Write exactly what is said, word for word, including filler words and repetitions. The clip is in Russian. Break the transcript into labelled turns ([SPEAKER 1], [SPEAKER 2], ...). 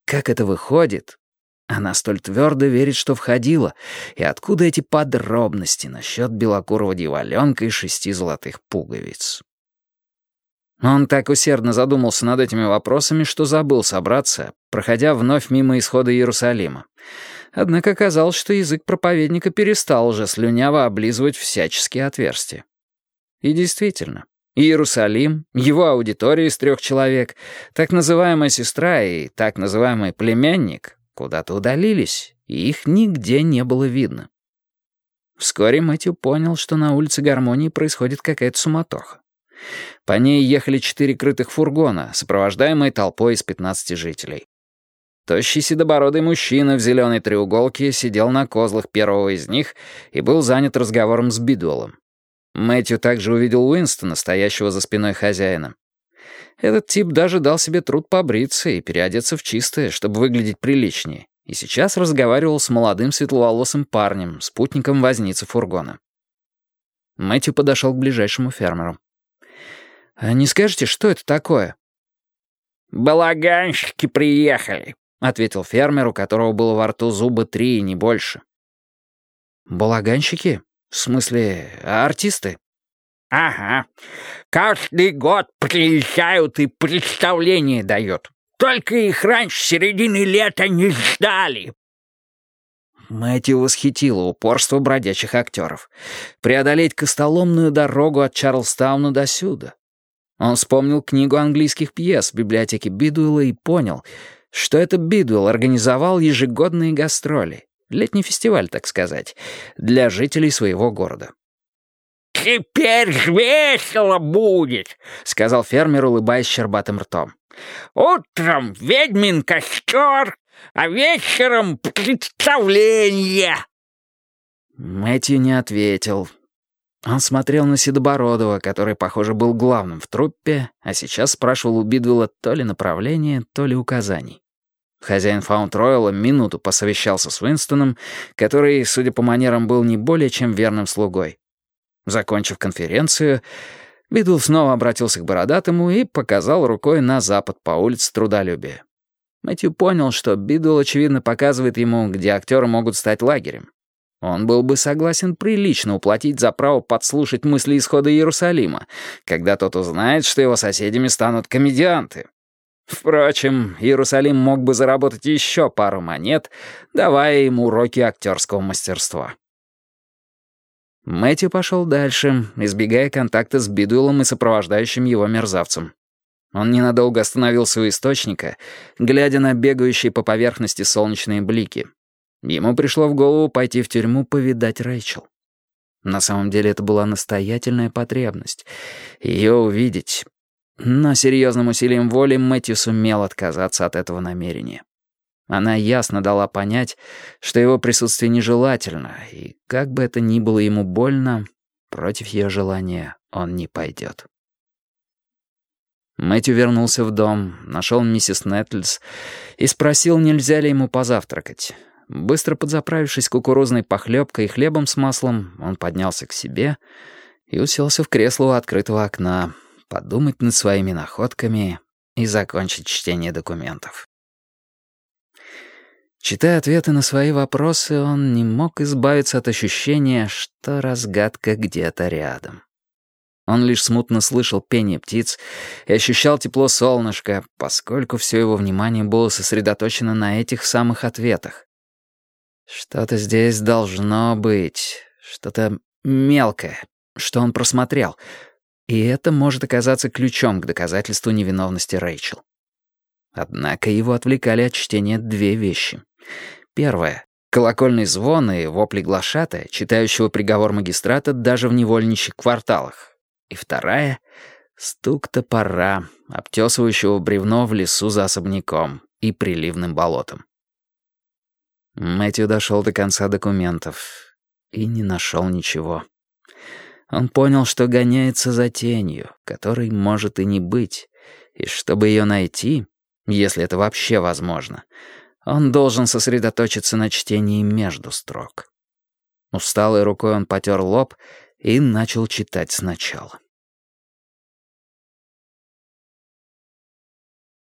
[SPEAKER 1] как это выходит? Она столь твердо верит, что входила, и откуда эти подробности насчет белокурого дьяволёнка и шести золотых пуговиц? Он так усердно задумался над этими вопросами, что забыл собраться, проходя вновь мимо исхода Иерусалима. Однако оказалось, что язык проповедника перестал уже слюняво облизывать всяческие отверстия. И действительно, Иерусалим, его аудитория из трех человек, так называемая сестра и так называемый племянник куда-то удалились, и их нигде не было видно. Вскоре Мэтью понял, что на улице Гармонии происходит какая-то суматоха. По ней ехали четыре крытых фургона, сопровождаемые толпой из пятнадцати жителей. Тощий седобородый мужчина в зеленой треуголке сидел на козлах первого из них и был занят разговором с Бидуэллом. Мэтью также увидел Уинстона, стоящего за спиной хозяина. Этот тип даже дал себе труд побриться и переодеться в чистое, чтобы выглядеть приличнее, и сейчас разговаривал с молодым светловолосым парнем, спутником возницы фургона. Мэтью подошел к ближайшему фермеру. «А не скажете, что это такое?»
[SPEAKER 2] «Балаганщики приехали»,
[SPEAKER 1] — ответил фермер, у которого было во рту зуба три и не больше. «Балаганщики? В смысле, артисты?»
[SPEAKER 2] «Ага. Каждый год приезжают и представления дают. Только их раньше середины лета не ждали».
[SPEAKER 1] Мэтью восхитило упорство бродячих актеров. Преодолеть костоломную дорогу от Чарльстауна до сюда. Он вспомнил книгу английских пьес в библиотеке Бидуэлла и понял, что это Бидуэлл организовал ежегодные гастроли, летний фестиваль, так сказать, для жителей своего города.
[SPEAKER 2] «Теперь ж весело будет», — сказал фермер, улыбаясь щербатым ртом. «Утром ведьмин костер, а вечером представление».
[SPEAKER 1] Мэтью не ответил. Он смотрел на Седобородова, который, похоже, был главным в труппе, а сейчас спрашивал у Бидуэлла то ли направление, то ли указаний. Хозяин Фаунд-Ройла минуту посовещался с Уинстоном, который, судя по манерам, был не более чем верным слугой. Закончив конференцию, Бидуэлл снова обратился к Бородатому и показал рукой на запад по улице Трудолюбия. Мэтью понял, что Бидуэлл, очевидно, показывает ему, где актеры могут стать лагерем. Он был бы согласен прилично уплатить за право подслушать мысли исхода Иерусалима, когда тот узнает, что его соседями станут комедианты. Впрочем, Иерусалим мог бы заработать еще пару монет, давая ему уроки актерского мастерства. Мэтью пошел дальше, избегая контакта с Бидуэллом и сопровождающим его мерзавцем. Он ненадолго остановился у источника, глядя на бегающие по поверхности солнечные блики. Ему пришло в голову пойти в тюрьму повидать Рэйчел. На самом деле это была настоятельная потребность — ее увидеть. Но серьезным усилием воли Мэтью сумел отказаться от этого намерения. Она ясно дала понять, что его присутствие нежелательно, и как бы это ни было ему больно, против ее желания он не пойдет. Мэтью вернулся в дом, нашел миссис Нетльс и спросил, нельзя ли ему позавтракать. Быстро подзаправившись кукурузной похлебкой и хлебом с маслом, он поднялся к себе и уселся в кресло у открытого окна, подумать над своими находками и закончить чтение документов. Читая ответы на свои вопросы, он не мог избавиться от ощущения, что разгадка где-то рядом. Он лишь смутно слышал пение птиц и ощущал тепло солнышка, поскольку все его внимание было сосредоточено на этих самых ответах. Что-то здесь должно быть, что-то мелкое, что он просмотрел, и это может оказаться ключом к доказательству невиновности Рэйчел. Однако его отвлекали от чтения две вещи. Первое — колокольный звон и вопли глашатая, читающего приговор магистрата даже в невольничьих кварталах. И вторая — стук топора, обтесывающего бревно в лесу за особняком и приливным болотом. Мэтью дошел до конца документов и не нашел ничего. Он понял, что гоняется за тенью, которой может и не быть, и чтобы ее найти, если это вообще возможно, он должен сосредоточиться на чтении между строк. Усталой рукой он потер лоб и начал читать сначала.